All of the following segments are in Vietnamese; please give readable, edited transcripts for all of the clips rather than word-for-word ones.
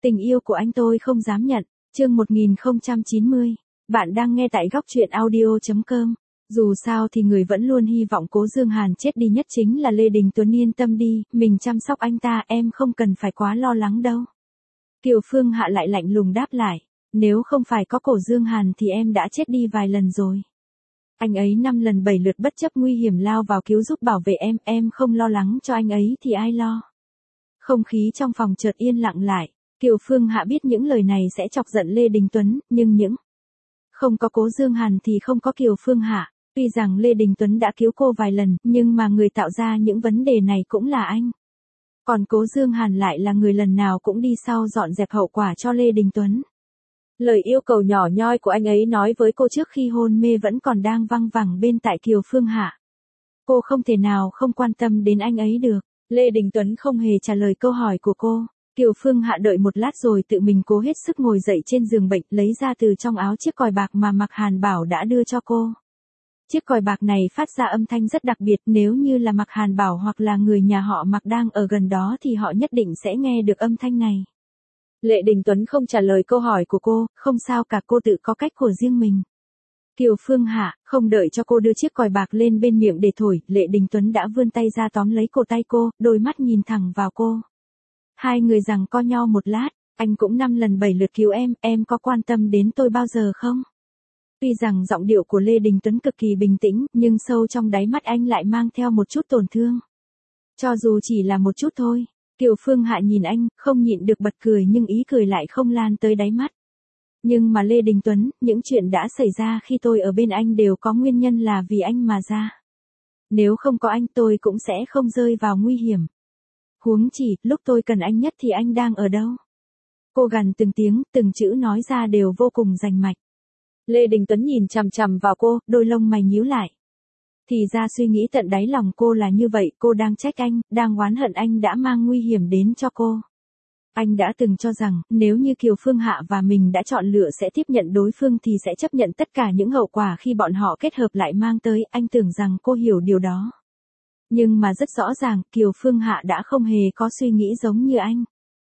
Tình yêu của anh tôi không dám nhận. Chương 1090. Bạn đang nghe tại góc truyện audio.com. Dù sao thì người vẫn luôn hy vọng Cố Dương Hàn chết đi nhất chính là Lê Đình Tuấn, yên tâm đi, mình chăm sóc anh ta, em không cần phải quá lo lắng đâu. Kiều Phương Hạ lại lạnh lùng đáp lại, nếu không phải có Cố Dương Hàn thì em đã chết đi vài lần rồi. Anh ấy 5 lần 7 lượt bất chấp nguy hiểm lao vào cứu giúp bảo vệ em không lo lắng cho anh ấy thì ai lo. Không khí trong phòng chợt yên lặng lại. Kiều Phương Hạ biết những lời này sẽ chọc giận Lê Đình Tuấn, nhưng không có Cố Dương Hàn thì không có Kiều Phương Hạ. Tuy rằng Lê Đình Tuấn đã cứu cô vài lần, nhưng mà người tạo ra những vấn đề này cũng là anh. Còn Cố Dương Hàn lại là người lần nào cũng đi sau dọn dẹp hậu quả cho Lê Đình Tuấn. Lời yêu cầu nhỏ nhoi của anh ấy nói với cô trước khi hôn mê vẫn còn đang văng vẳng bên tai Kiều Phương Hạ. Cô không thể nào không quan tâm đến anh ấy được. Lê Đình Tuấn không hề trả lời câu hỏi của cô. Kiều Phương Hạ đợi một lát rồi tự mình cố hết sức ngồi dậy trên giường bệnh, lấy ra từ trong áo chiếc còi bạc mà Mạc Hàn Bảo đã đưa cho cô. Chiếc còi bạc này phát ra âm thanh rất đặc biệt, nếu như là Mạc Hàn Bảo hoặc là người nhà họ Mạc đang ở gần đó thì họ nhất định sẽ nghe được âm thanh này. Lê Đình Tuấn không trả lời câu hỏi của cô, không sao cả, cô tự có cách của riêng mình. Kiều Phương Hạ, không đợi cho cô đưa chiếc còi bạc lên bên miệng để thổi, Lê Đình Tuấn đã vươn tay ra tóm lấy cổ tay cô, đôi mắt nhìn thẳng vào cô. Hai người giằng co nhau một lát, anh cũng 5 lần 7 lượt cứu em có quan tâm đến tôi bao giờ không? Tuy rằng giọng điệu của Lê Đình Tuấn cực kỳ bình tĩnh, nhưng sâu trong đáy mắt anh lại mang theo một chút tổn thương. Cho dù chỉ là một chút thôi. Kiều Phương Hạ nhìn anh, không nhịn được bật cười nhưng ý cười lại không lan tới đáy mắt. Nhưng mà Lê Đình Tuấn, những chuyện đã xảy ra khi tôi ở bên anh đều có nguyên nhân là vì anh mà ra. Nếu không có anh tôi cũng sẽ không rơi vào nguy hiểm. Huống chỉ, lúc tôi cần anh nhất thì anh đang ở đâu? Cô gằn từng tiếng, từng chữ nói ra đều vô cùng rành mạch. Lê Đình Tuấn nhìn chằm chằm vào cô, đôi lông mày nhíu lại. Thì ra suy nghĩ tận đáy lòng cô là như vậy, cô đang trách anh, đang oán hận anh đã mang nguy hiểm đến cho cô. Anh đã từng cho rằng, nếu như Kiều Phương Hạ và mình đã chọn lựa sẽ tiếp nhận đối phương thì sẽ chấp nhận tất cả những hậu quả khi bọn họ kết hợp lại mang tới, anh tưởng rằng cô hiểu điều đó. Nhưng mà rất rõ ràng, Kiều Phương Hạ đã không hề có suy nghĩ giống như anh.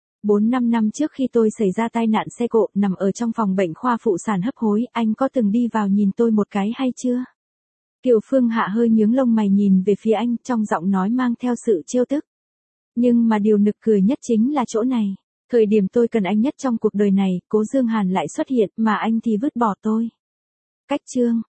4-5 năm trước khi tôi xảy ra tai nạn xe cộ, nằm ở trong phòng bệnh khoa phụ sản hấp hối, anh có từng đi vào nhìn tôi một cái hay chưa? Kiều Phương Hạ hơi nhướng lông mày nhìn về phía anh, trong giọng nói mang theo sự trêu tức. Nhưng mà điều nực cười nhất chính là chỗ này. Thời điểm tôi cần anh nhất trong cuộc đời này, Cố Dương Hàn lại xuất hiện, mà anh thì vứt bỏ tôi. Cách chương